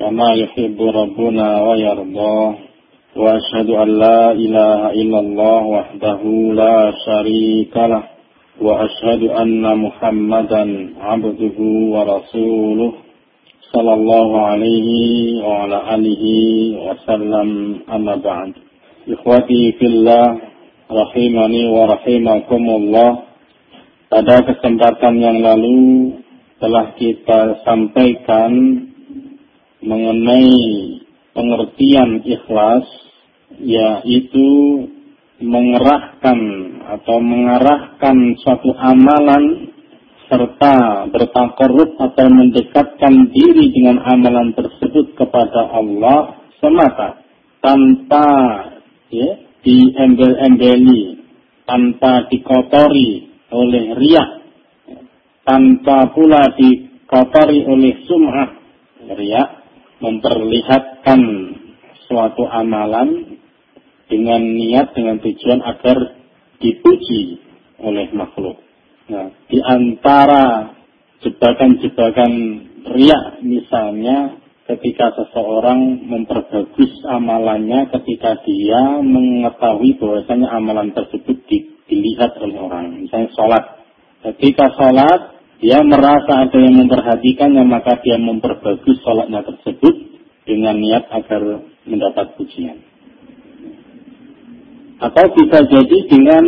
كما يحب ربنا ويرضى وأشهد أن لا إله إلا الله وحده لا شريك له وأشهد أن محمدا عبده ورسوله صلى الله عليه وعلى آله وسلم أما بعد إخوتي في الله rahimani wa rahimakumullah. Pada kesempatan yang lalu telah kita sampaikan mengenai pengertian ikhlas, yaitu mengerahkan atau mengarahkan suatu amalan serta bertaqarrub atau mendekatkan diri dengan amalan tersebut kepada Allah semata, tanpa diembel-embeli, tanpa dikotori oleh riya, tanpa pula dikotori oleh sum'ah. Riya memperlihatkan suatu amalan dengan niat, dengan tujuan agar dipuji oleh makhluk. Nah, di antara jebakan-jebakan riya misalnya ketika seseorang memperbagus amalannya ketika dia mengetahui bahwasanya amalan tersebut dilihat oleh orang. Misalnya sholat. Ketika sholat, dia merasa ada yang memperhatikannya, maka dia memperbagus sholatnya tersebut dengan niat agar mendapat pujian. Atau bisa jadi dengan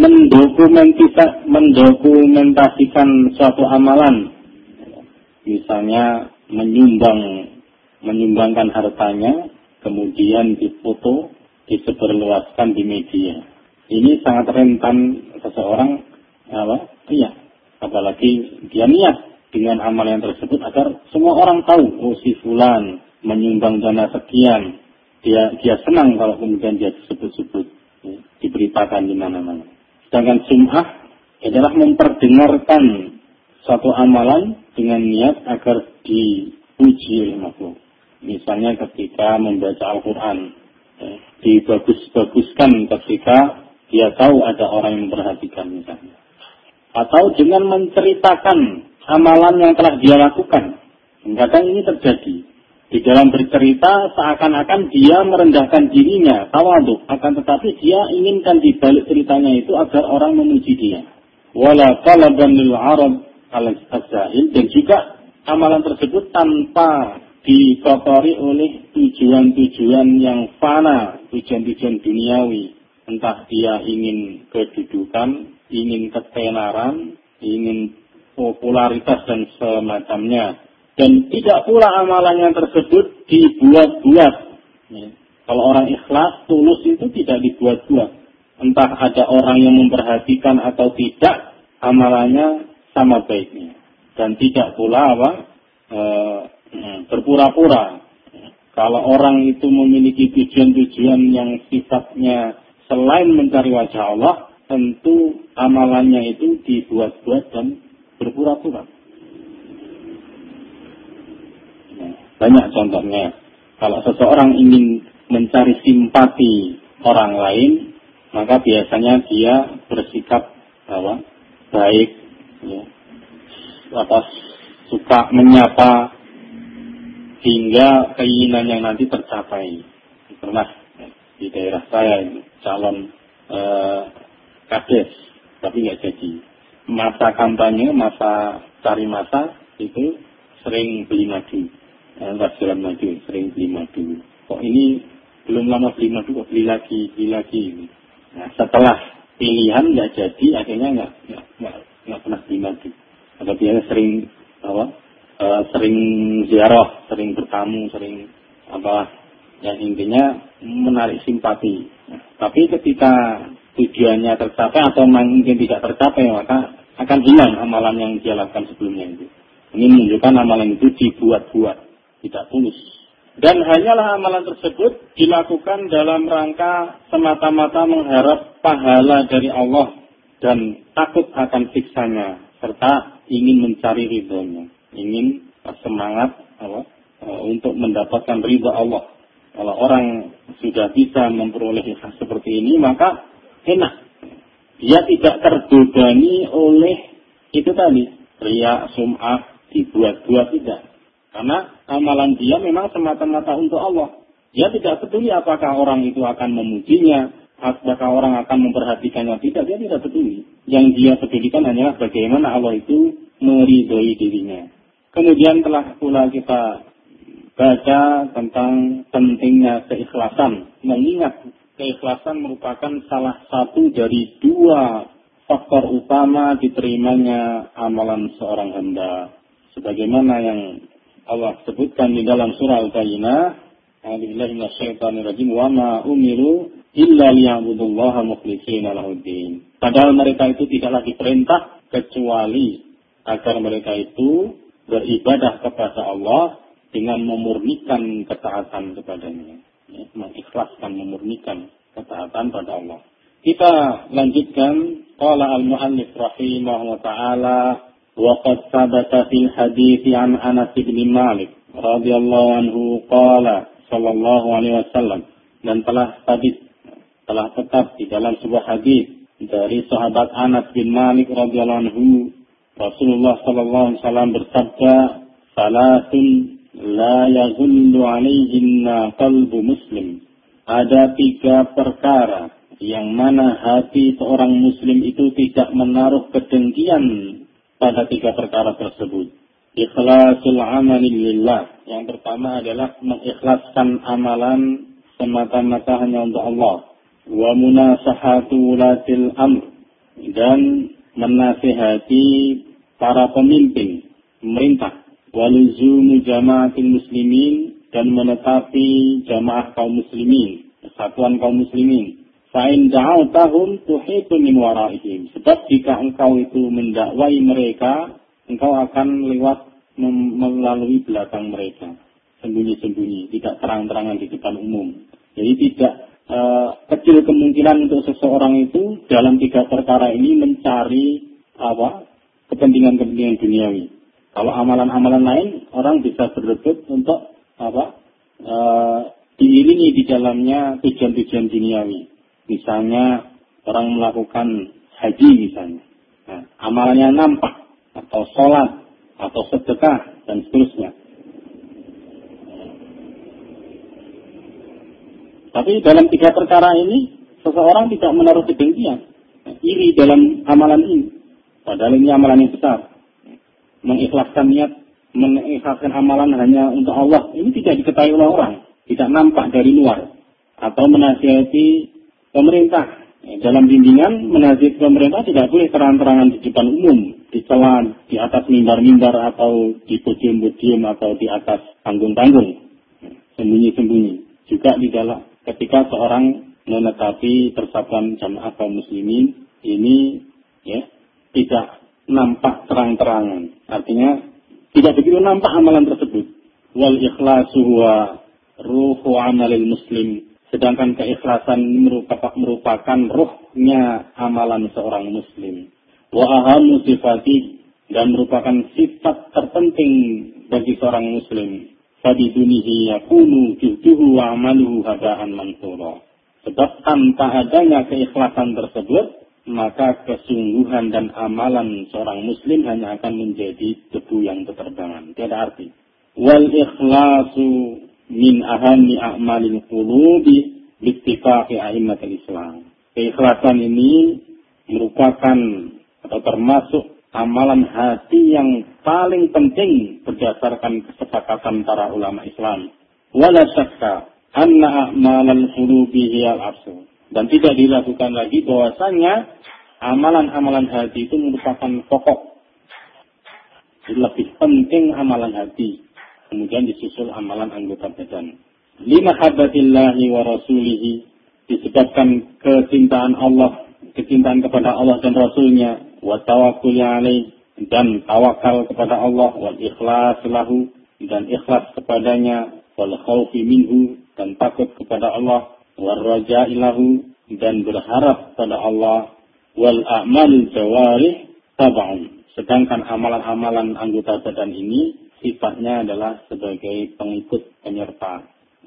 mendokumentasikan suatu amalan. Misalnya menyumbangkan hartanya, kemudian difoto, disebarluaskan di media. Ini sangat rentan seseorang iya. Apalagi dia niat dengan amalan tersebut agar semua orang tahu, oh si fulan menyumbang dana sekian. Dia senang kalau kemudian dia disebut-sebut, diberitakan di mana-mana. Sedangkan sum'ah adalah memperdengarkan suatu amalan dengan niat agar dipuji oleh makhluk. Misalnya ketika membaca Al-Quran, dibagus-baguskan ketika dia tahu ada orang yang memperhatikan misalnya. Atau dengan menceritakan amalan yang telah dia lakukan. Kadang ini terjadi. Di dalam bercerita seakan-akan dia merendahkan dirinya, tawadhu, akan tetapi dia inginkan di balik ceritanya itu agar orang memuji dia. Wala talaban lil arab al-azail, dan juga amalan tersebut tanpa dikotori oleh tujuan-tujuan yang fana, tujuan-tujuan duniawi. Entah dia ingin kedudukan, ingin ketenaran, ingin popularitas dan semacamnya. Dan tidak pula amalannya tersebut dibuat-buat. Kalau orang ikhlas, tulus itu tidak dibuat-buat. Entah ada orang yang memperhatikan atau tidak, amalannya sama baiknya. Dan tidak pula berpura-pura. Kalau orang itu memiliki tujuan-tujuan yang sifatnya selain mencari wajah Allah, tentu amalannya itu dibuat-buat dan berpura-pura. Banyak contohnya. Kalau seseorang ingin mencari simpati orang lain, maka biasanya dia bersikap baik, atau suka menyapa hingga keinginan yang nanti tercapai. Pernah di daerah saya calon kades, tapi nggak jadi. Masa kampanye, masa cari masa itu sering beli madu. Jualan madu, sering beli madu. Kok ini belum lama beli madu, kok beli lagi. Nah, setelah pilihan nggak jadi, akhirnya nggak pernah beli madu. Atau dia sering sering ziarah, sering bertamu, sering yang intinya menarik simpati. Nah, tapi ketika tujuannya tercapai atau mungkin tidak tercapai, maka akan hilang amalan yang dia lakukan sebelumnya itu. Ini menunjukkan amalan itu dibuat-buat, tidak tulus. Dan hanyalah amalan tersebut dilakukan dalam rangka semata-mata mengharap pahala dari Allah dan takut akan siksanya, serta ingin mencari ridhonya, ingin semangat untuk mendapatkan ridha Allah. Kalau orang sudah bisa memperoleh hal seperti ini, maka enak. Dia tidak terbebani oleh itu tadi, riya, sum'ah, dibuat-buat, tidak. Karena amalan dia memang semata-mata untuk Allah. Dia tidak peduli apakah orang itu akan memujinya, apakah orang akan memperhatikannya, tidak, dia tidak peduli. Yang dia pedulikan hanyalah bagaimana Allah itu meridhoi dirinya. Kemudian telah pula kita baca tentang pentingnya keikhlasan. Mengingat keikhlasan merupakan salah satu dari dua faktor utama diterimanya amalan seorang hamba. Sebagaimana yang Allah sebutkan di dalam surah Al-Bayyinah, A'udzubillahi minasyaitonirrajim, wa ma umiru illa liya'budullaha mukhlishina lahuddin. Padahal mereka itu tidaklah diperintah kecuali agar mereka itu beribadah kepada Allah dengan memurnikan ketaatan kepadanya. Mengikhlaskan, memurnikan ketaatan pada Allah. Kita lanjutkan. Qala al-mu'allif rahimahullah ta'ala, wa qad sabata fil hadits an Anas bin Malik radhiyallahu anhu qala sallallahu alaihi wasallam, dan telah tetap di dalam sebuah hadis dari sahabat Anas bin Malik radhiyallahu anhu, Rasulullah sallallahu alaihi wasallam bersabda, salatun la yaghullu alaihinna qalbu muslim. Ada 3 perkara yang mana hati seorang muslim itu tidak menaruh kedengkian pada 3 perkara tersebut. Ikhlasul amali lillah. Yang pertama adalah mengikhlaskan amalan semata-mata hanya untuk Allah. Wa munasahatu ulatil amr, dan menasihati para pemimpin, pemerintah. Waluzumu jamaatil muslimin, dan menetapi jamaah kaum muslimin, persatuan kaum muslimin. Fa'in da'autahum tuhitu min waraihim. Sebab jika engkau itu mendakwai mereka, engkau akan lewat melalui belakang mereka, sembunyi-sembunyi, tidak terang-terangan di depan umum. Jadi tidak kecil kemungkinan untuk seseorang itu dalam 3 perkara ini mencari kepentingan-kepentingan duniawi. Kalau amalan-amalan lain, orang bisa berebut untuk diiringi di dalamnya tujuan-tujuan duniawi. Misalnya orang melakukan haji misalnya. Nah, amalannya nampak, atau sholat, atau sedekah, dan seterusnya. Tapi dalam 3 perkara ini, seseorang tidak menaruh kedengkian, iri dalam amalan ini. Padahal ini amalan yang besar. Mengikhlaskan niat, mengikhlaskan amalan hanya untuk Allah, ini tidak diketahui oleh orang, tidak nampak dari luar. Atau menasihati pemerintah. Dalam bimbingan menasihati pemerintah tidak boleh terang-terangan di depan umum, di celah, di atas mimbar-mimbar, atau di podium-podium, atau di atas panggung-panggung. Sembunyi-sembunyi. Juga di dalam ketika seorang menetapi persatuan jamaah kaum muslimin, ini tidak nampak terang-terangan. Artinya tidak begitu nampak amalan tersebut. Wal ikhlasu huwa ruhu amalil muslim. Sedangkan keikhlasan merupakan ruhnya amalan seorang muslim. Wa ahammu sifati, dan merupakan sifat terpenting bagi seorang muslim. Fabidunihi yakunu juhduhu wa amaluhu haba'an mansura. Sebab tanpa adanya keikhlasan tersebut, maka kesungguhan dan amalan seorang muslim hanya akan menjadi debu yang berterbangan. Tiada arti. Wal ikhlasu min ahammi a'malil qulubi bittifaqi a'immatil Islam. Keikhlasan ini merupakan atau termasuk amalan hati yang paling penting berdasarkan kesepakatan para ulama Islam. Wala syakka anna a'malal qulubi hiyal asl. Dan tidak diragukan lagi bahwasanya amalan-amalan hati itu merupakan pokok. Lebih penting amalan hati. Kemudian disusul amalan anggota badan. Limahabbatillahi wa rasulihi, disebabkan kecintaan Allah, kecintaan kepada Allah dan Rasulnya, wa tawakkul alaih, dan tawakal kepada Allah, wal ikhlas lahu, dan ikhlas kepadanya, wal khaufi minhu, dan takut kepada Allah, wal raja'i lahu, dan berharap pada Allah, wal a'mal jawarih tab'un. Sedangkan amalan-amalan anggota badan ini sifatnya adalah sebagai pengikut penyerta.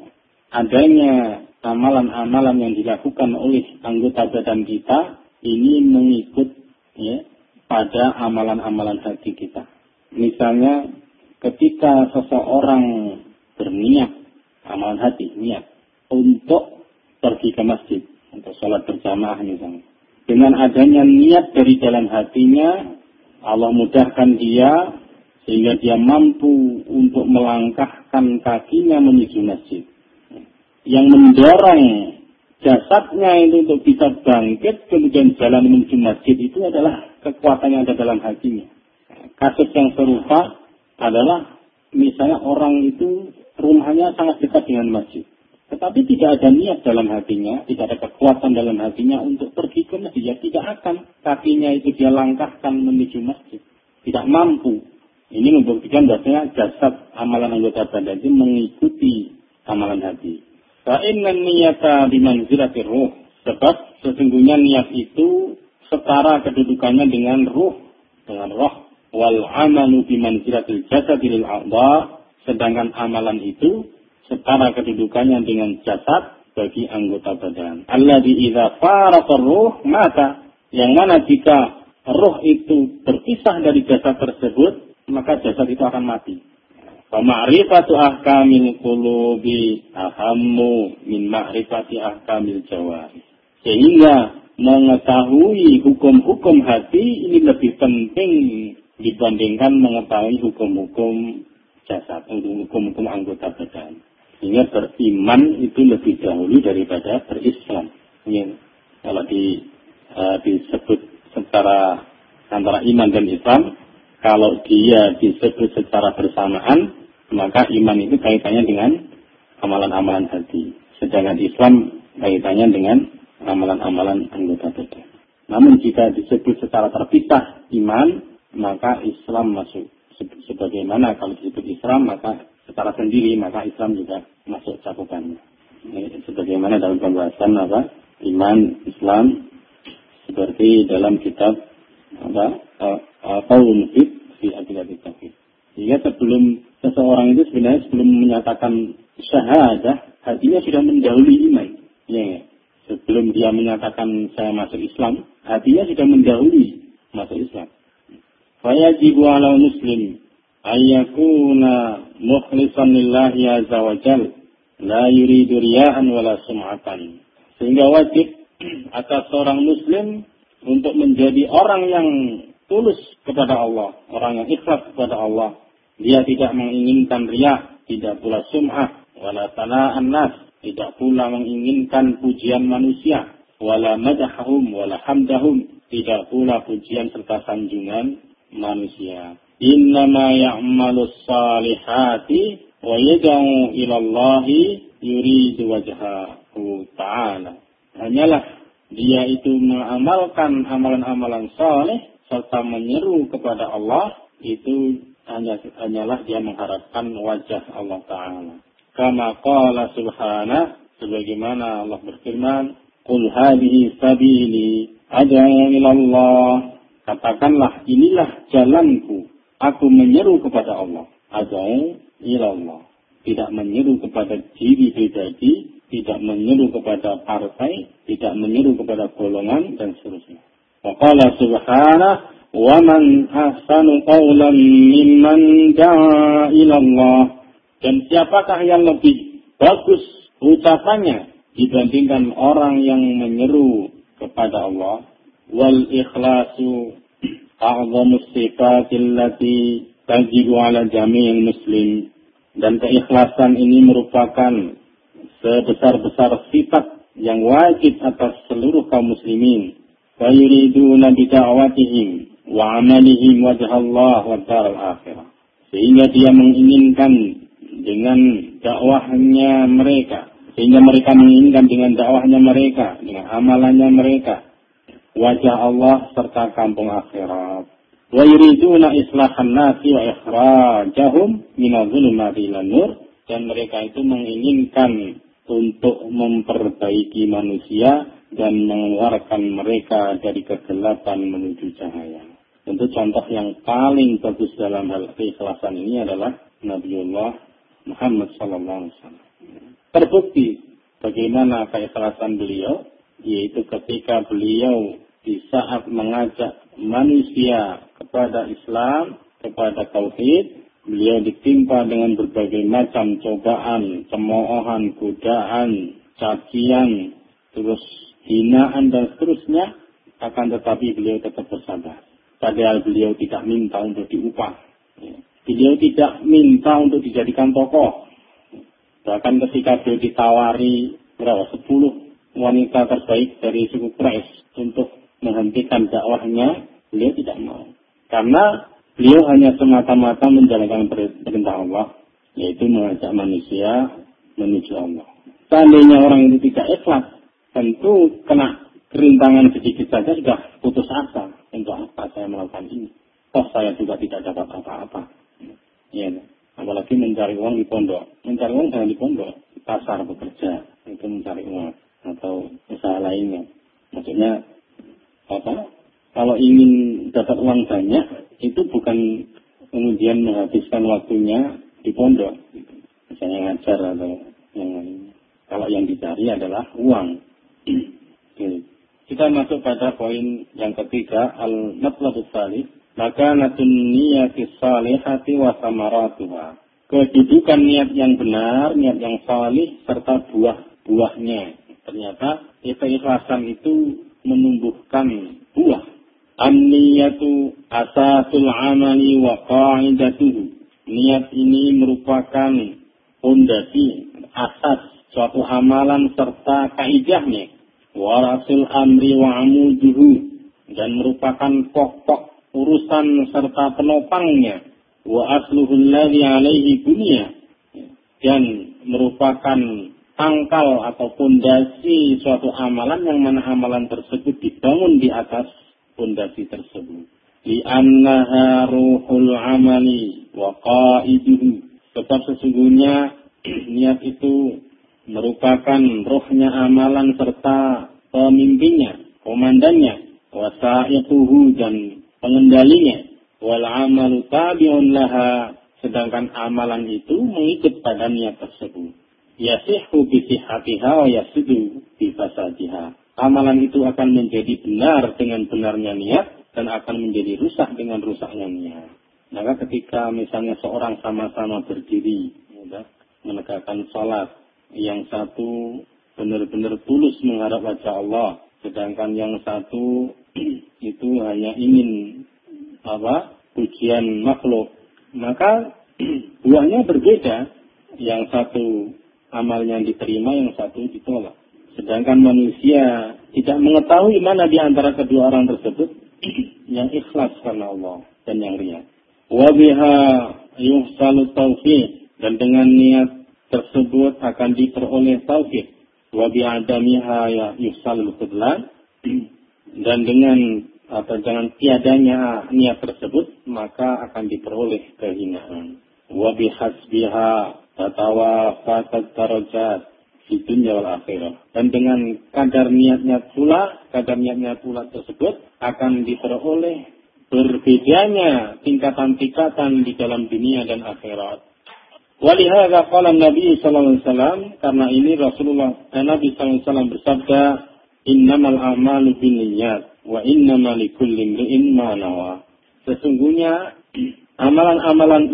Adanya amalan-amalan yang dilakukan oleh anggota badan kita ini mengikut pada amalan-amalan hati kita. Misalnya ketika seseorang berniat, amalan hati, niat, untuk pergi ke masjid, untuk sholat berjamaah misalnya. Dengan adanya niat dari dalam hatinya, Allah mudahkan dia, sehingga dia mampu untuk melangkahkan kakinya menuju masjid. Yang mendorong jasadnya itu untuk bisa bangkit, kemudian jalan menuju masjid itu adalah kekuatan yang ada dalam hatinya. Kasus yang serupa adalah misalnya orang itu rumahnya sangat dekat dengan masjid, tetapi tidak ada niat dalam hatinya, tidak ada kekuatan dalam hatinya untuk pergi ke masjid, ya tidak akan kakinya itu dia langkahkan menuju masjid, tidak mampu. Ini membuktikan bahwasanya jasad amalan anggota badan itu mengikuti amalan hati. Fa inna niyata bimanzilatir ruh, sebab sesungguhnya niat itu setara kedudukannya dengan ruh, dengan roh. Wal amalu bimanzilatil jasadi lil a'dha, sedangkan amalan itu setara kedudukannya dengan jasad bagi anggota badan. Alladzi idza faraqa ruh mata, yang mana jika ruh itu berpisah dari jasad tersebut, maka jasad itu akan mati. Fa ma'rifatu ahkamil qulubi ahammu min ma'rifati ahkamil jawarih. Sehingga mengetahui hukum-hukum hati ini lebih penting dibandingkan mengetahui hukum-hukum jasad, hukum-hukum anggota badan. Sehingga beriman itu lebih dahulu daripada berislam. Ini kalau disebut secara antara iman dan Islam, kalau dia disebut secara bersamaan, maka iman itu kaitannya dengan amalan-amalan hati. Sedangkan Islam kaitannya dengan amalan-amalan anggota badan. Namun jika disebut secara terpisah iman, maka Islam masuk. Sebagaimana kalau disebut Islam, maka secara sendiri, maka Islam juga masuk cakupannya. Sebagaimana dalam pembahasan iman, Islam, seperti dalam kitab Qaulun fi Adillatit Tauhid. Sehingga sebelum seseorang itu sebenarnya sebelum menyatakan syahadah, hatinya sudah mendahului iman. Ya. Sebelum dia menyatakan saya masuk Islam, hatinya sudah mendahului masuk Islam. Fayajibu 'ala muslim ayyakuna mukhlishan lillahi azza wa jalla, la yuridu riya'an wala sum'atan. Sehingga wajib atas seorang muslim untuk menjadi orang yang tulus kepada Allah, orang yang ikhlas kepada Allah. Dia tidak menginginkan riya, tidak pula sum'ah, wala sana'an nas, tidak pula menginginkan pujian manusia, wala madahum, wala hamdahum, tidak pula pujian serta sanjungan manusia. Innama ya'malus salihati wa yad'u ila Allahi yuridu wajhahu ta'ala. Hanyalah dia itu mengamalkan amalan-amalan saleh serta menyeru kepada Allah, itu hanyalah dia mengharapkan wajah Allah Ta'ala. Kama qala subhanahu, sebagaimana Allah berfirman, Qul hadhihi sabili ad'u ila Allah. Katakanlah, inilah jalanku, aku menyeru kepada Allah. Ad'u ila Allah. Tidak menyeru kepada diri pribadi, tidak menyeru kepada partai, tidak menyeru kepada golongan, dan seterusnya. Wa qala subhanahu, wa man ahsanu qawlan mimman da'a ila Allah. Dan siapakah yang lebih bagus ucapannya dibandingkan orang yang menyeru kepada Allah? Wal ikhlasu a'zamus sifatil lati tajibu ala jami'il muslim. Dan keikhlasan ini merupakan sebesar-besar sifat yang wajib atas seluruh kaum muslimin. Fa yuriduna bi da'watihim wa 'amalihim wajha Allah wa daral akhirah. Sehingga dia menginginkan dengan dakwahnya mereka, sehingga mereka menginginkan dengan dakwahnya mereka, dengan amalannya mereka, wajah Allah serta kampung akhirat. Wa yuriduna islahan nasi wa ikhrajahum minadh-dhulumati ilan nur. Dan mereka itu menginginkan untuk memperbaiki manusia dan mengeluarkan mereka dari kegelapan menuju cahaya. Tentu contoh yang paling bagus dalam hal keikhlasan ini adalah Nabiullah Muhammad SAW. Terbukti bagaimana keikhlasan beliau, yaitu ketika beliau di saat mengajak manusia kepada Islam, kepada Tauhid, Beliau ditimpa dengan berbagai macam cobaan, cemoohan, godaan, cacian, terus hinaan dan seterusnya. Akan tetapi beliau tetap bersabar. Padahal beliau tidak minta untuk diupah. Beliau tidak minta untuk dijadikan tokoh. Bahkan ketika beliau ditawari 10 wanita terbaik dari suku Quraisy untuk menghentikan dakwahnya, beliau tidak mau. Karena beliau hanya semata-mata menjalankan perintah Allah, yaitu mengajak manusia menuju Allah. Seandainya orang itu tidak ikhlas, tentu kena kerintangan sedikit saja sudah putus asa. Untuk apa saya melakukan ini? Toh saya juga tidak dapat apa-apa. Ya, apalagi mencari uang di pondok. Mencari uang jangan di pondok, di pasar bekerja, itu mencari uang atau usaha lainnya. Maksudnya apa? Kalau ingin dapat uang banyak, itu bukan kemudian menghabiskan waktunya di pondok, misalnya ngajar atau yang lain. Kalau yang dicari adalah uang. Kita masuk pada poin yang ketiga, al-matlabus salih, maka natun niyatis salihati wa samaratuha. Kedudukan niat yang benar, niat yang salih, serta buah-buahnya. Ternyata keikhlasan itu menumbuhkan buah. An-niyatu asasul amali wa qa'idatuhu. Niat ini merupakan fondasi, asas suatu amalan serta kaidahnya. Wa rasul amri wa amuduhu, dan merupakan pokok urusan serta penopangnya. Wa asluhul ladzi alaihi bunya, dan merupakan pangkal atau fondasi suatu amalan yang mana amalan tersebut dibangun di atas fondasi tersebut. Li'annaha ruhul amali wa qaiduhu, sebab sesungguhnya niat itu merupakan rohnya amalan serta pemimpinnya, komandannya, wasa'iquhu, dan pengendalinya, wal amalu tabi'un laha, sedangkan amalan itu mengikut pada niat tersebut. Yasihhu bi sihhatiha wa yasidu bi fasadiha. Amalan itu akan menjadi benar dengan benarnya niat dan akan menjadi rusak dengan rusaknya niat. Maka ketika misalnya seorang sama-sama berdiri menegakkan salat, yang satu benar-benar tulus mengharap wajah Allah, sedangkan yang satu itu hanya ingin pujian makhluk, maka buahnya berbeda. Yang satu amalnya diterima, yang satu ditolak. Sedangkan manusia tidak mengetahui mana di antara kedua orang tersebut yang ikhlas karena Allah dan yang riya. Wa biha yuhsalu taufiq, dan dengan niat tersebut akan diperoleh taufik. Wa bi'adamiha ya yusalul khudlan, dan dengan tiadanya niat tersebut maka akan diperoleh kehinaan. Wa bihasbiha tatawafatat darajat di dunya wal akhirah, dan dengan kadar niat-niat pula tersebut akan diperoleh berbedanya tingkatan-tingkatan di dalam dunia dan akhirat. Walihada qala Nabi sallallahu alaihi wasallam, karena ini Nabi sallallahu alaihi wasallam bersabda, innamal a'malu binniyat wa innamal likulli imri'in ma nawa. Sesungguhnya amalan-amalan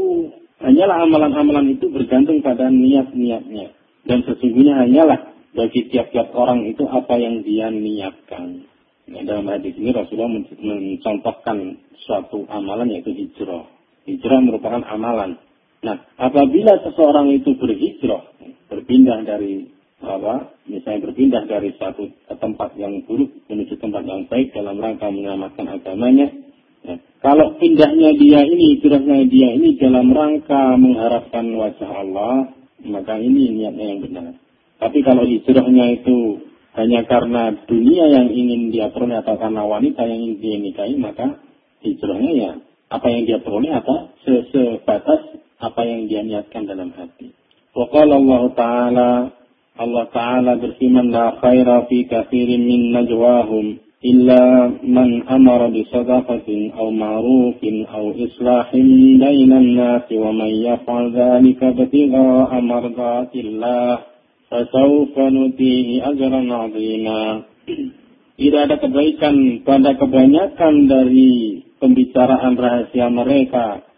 itu bergantung pada niat-niatnya, dan sesungguhnya hanyalah bagi tiap-tiap orang itu apa yang dia niatkan. Nah, dalam hadis ini Rasulullah mencontohkan suatu amalan, yaitu hijrah. Hijrah merupakan amalan. Nah, apabila seseorang itu berhijrah, berpindah dari misalnya berpindah dari satu tempat yang buruk menuju tempat yang baik dalam rangka menyelamatkan agamanya. Nah, kalau hijrahnya dia ini dalam rangka mengharapkan wajah Allah, maka ini niatnya yang benar. Tapi kalau hijrahnya itu hanya karena dunia yang ingin dia peroleh atau karena wanita yang ingin dia nikahi, maka hijrahnya ya apa yang dia peroleh sebatas apa yang dia niatkan dalam hati. Wa qala Allah Ta'ala berfirman, la khaira fi katsirin min najwahum illa man amara bi sadaqatin aw ma'rufin aw islahin bainan nas wa man yaf'al dzalika ibtigha'a mardatillah fasawfa nutihi ajran 'azima. Tidak ada kebaikan pada kebanyakan dari pembicaraan rahasia mereka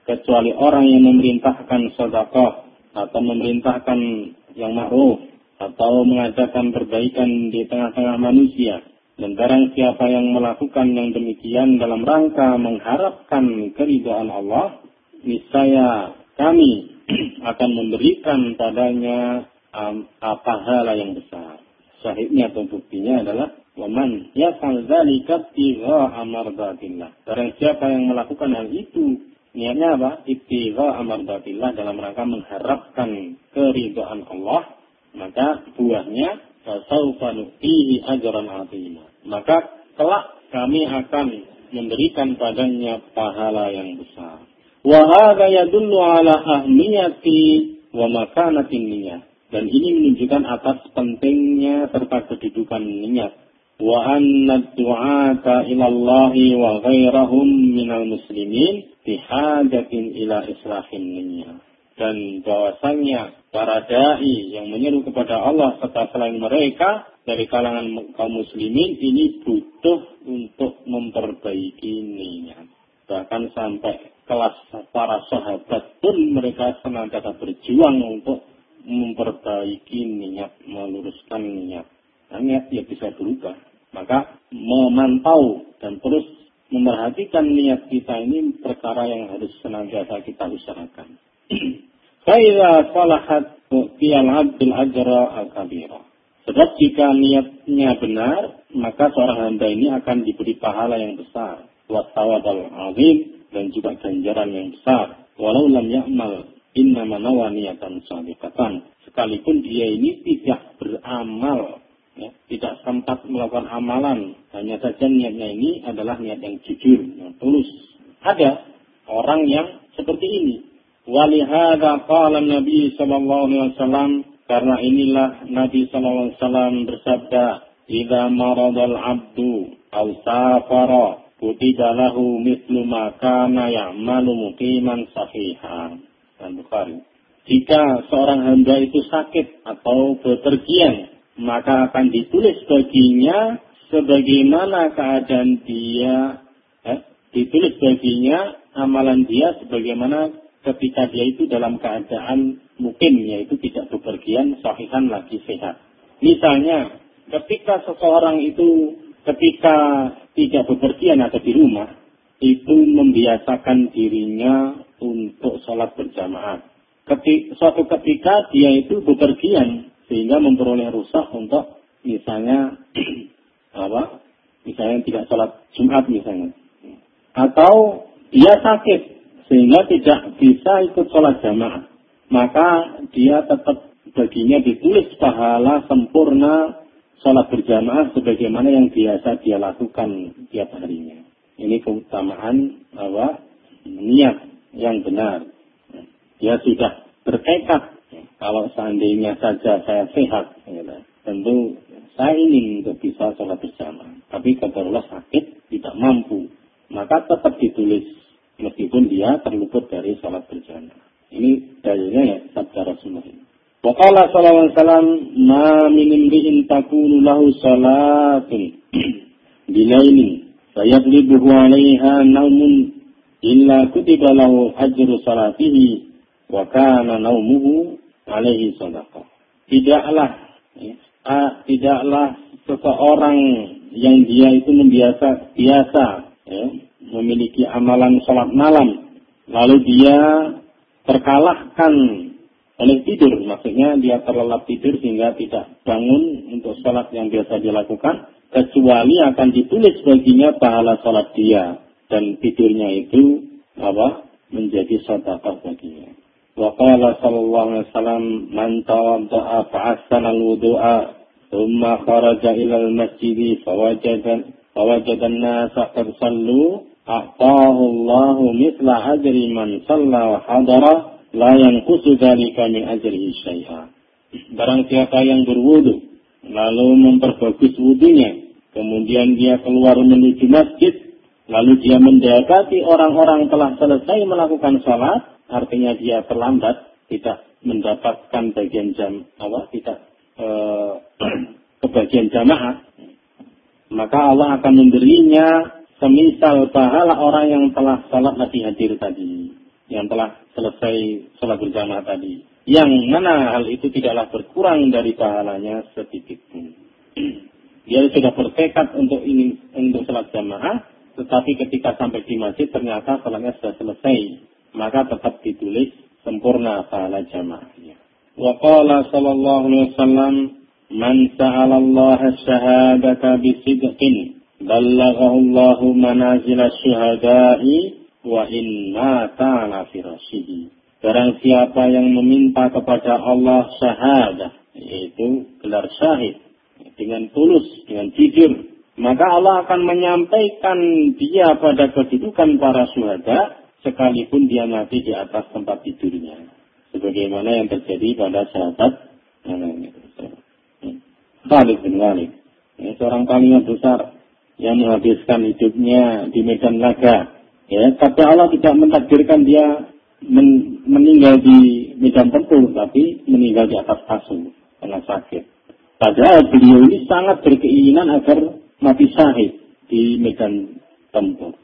kecuali orang yang memerintahkan sedekah atau memerintahkan yang ma'ruf atau mengajarkan perbaikan di tengah-tengah manusia. Dan barang siapa yang melakukan yang demikian dalam rangka mengharapkan keridhaan Allah, niscaya kami akan memberikan padanya pahala yang besar. Syahidnya atau buktinya adalah waman yaf'al dzalika ibtigha'a mardatillah. Barang siapa yang melakukan hal itu, niatnya apa? Ibtigha'a mardatillah, dalam rangka mengharapkan keridhaan Allah, maka buahnya fasawfa nu'tihi ajran 'azima. Maka kelak kami akan memberikan padanya pahala yang besar. Wa hadza yadullu ala ahmiyati wa makanatin niyyah. Dan ini menunjukkan atas pentingnya serta kedudukan niat. Wa anna du'ata ila Allah wa ghairahum minal muslimin bihajatin ila islahin niyyah. Dan bahwasanya para dai yang menyeru kepada Allah serta selain mereka dari kalangan kaum muslimin ini butuh untuk memperbaiki niat. Bahkan sampai kelas para sahabat pun mereka senantiasa berjuang untuk memperbaiki niat, meluruskan niat. Nah, niat ya bisa berubah. Maka memantau dan terus memerhatikan niat kita ini perkara yang harus senantiasa kita usahakan. Faiza salahat ti'al abdul ajra al-kabira. Sebab jika niatnya benar, maka seorang hamba ini akan diberi pahala yang besar, wa thawabil azim, dan juga ganjaran yang besar. Walau lam ya'mal innama nawa niyatan shadiqatan. Sekalipun dia ini tidak beramal, ya, tidak sempat melakukan amalan, hanya saja niatnya ini adalah niat yang jujur, yang tulus. Ada orang yang seperti ini. Walihada qala Nabi sallallahu alaihi wasallam, karena inilah Nabi sallallahu alaihi wasallam bersabda, "Idza maradal 'abdu aw safara, kutiba lahu mithlu ma kana ya'malu muqiman sahihan." Al-Bukhari. Jika seorang hamba itu sakit atau bepergian, maka akan ditulis baginya sebagaimana keadaan dia, ditulis baginya amalan dia sebagaimana ketika dia itu dalam keadaan mukim, yaitu tidak bepergian, sahihan lagi sehat. Misalnya, ketika seseorang itu ketika tidak bepergian atau di rumah, itu membiasakan dirinya untuk sholat berjamaah. Suatu ketika dia itu bepergian sehingga memperoleh rukhsah untuk misalnya misalnya tidak sholat Jumat misalnya, atau dia sakit sehingga tidak bisa ikut sholat jamaah, maka dia tetap baginya ditulis pahala sempurna sholat berjamaah sebagaimana yang biasa dia lakukan tiap harinya. Ini keutamaan niat yang benar. Dia sudah bertekad, kalau seandainya saja saya sehat, tentu saya ingin untuk bisa sholat berjamaah. Tapi kebetulan sakit, tidak mampu, maka tetap ditulis meskipun dia terluput dari sholat berjamaah. Ini dalilnya ya sabda Rasulullah. Wa qala sallallahu alaihi wasallam, "Ma min imri'in takunu lahu salatun bilailin fayaghlibuhu 'alaiha naumun illa kutiba lahu ajru salatihi wa kana naumuhu 'alaihi shadaqah." Tidaklah seseorang yang dia itu biasa memiliki amalan sholat malam, lalu dia terkalahkan oleh tidur, maksudnya dia terlelap tidur sehingga tidak bangun untuk sholat yang biasa dilakukan, kecuali akan ditulis baginya pahala sholat dia, dan tidurnya itu menjadi sedekah baginya. Wa qala sallallahu alaihi wasallam, "Man tawadda'a fa'ahsana al-wudu'a, thumma kharaja ila al-masjid fawajada an-nasa qad sallu, a'tahu Allahu mithla ajri man shalla wa hadara, la yanqusu dzalika min ajrihi syai'a." Barang siapa yang berwudu lalu memperbagus wudunya, kemudian dia keluar menuju masjid, lalu dia mendekati orang-orang telah selesai melakukan salat, artinya dia terlambat, tidak mendapatkan bagian kebagian jamaah, maka Allah akan memberinya semisal pahala orang yang telah salat lagi hadir tadi. yang telah selesai sholat berjamaah tadi. Yang mana hal itu tidaklah berkurang dari pahalanya sedikit pun. Dia sudah bertekad untuk sholat jamaah, tetapi ketika sampai di masjid ternyata sholatnya sudah selesai, maka tetap ditulis sempurna pahala jamaahnya. Wa qala sallallahu alaihi wasallam, man sa'ala Allah ash-shahadata bisidqin ballaghahu Allahu manazil asy-syuhada'i wa in mata ala firashihi. Barang siapa yang meminta kepada Allah syahadah, yaitu gelar syahid, dengan tulus, dengan jujur, maka Allah akan menyampaikan dia pada kedudukan para syuhada, sekalipun dia mati di atas tempat tidurnya. Sebagaimana yang terjadi pada sahabat Khalid bin Walid. Ini seorang kalimat besar yang menghabiskan hidupnya di medan laga. Ya, tapi Allah tidak mentakdirkan dia meninggal di medan tempur, tapi meninggal di atas kasur karena sakit. Padahal beliau ini sangat berkeinginan agar mati syahid di medan tempur.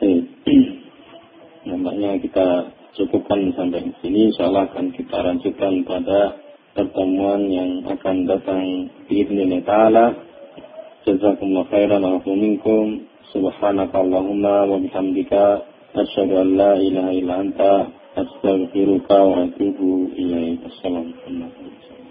Nampaknya kita cukupkan sampai di sini. Insyaallah akan kita lanjutkan pada pertemuan yang akan datang biidznillah taala. Jazakumullah khairan wa afu minkum. Subhanakallahumma wa bihamdika asyhadu an la ilaha illa anta astaghfiruka wa atubu ilaik. Assalamualaikum.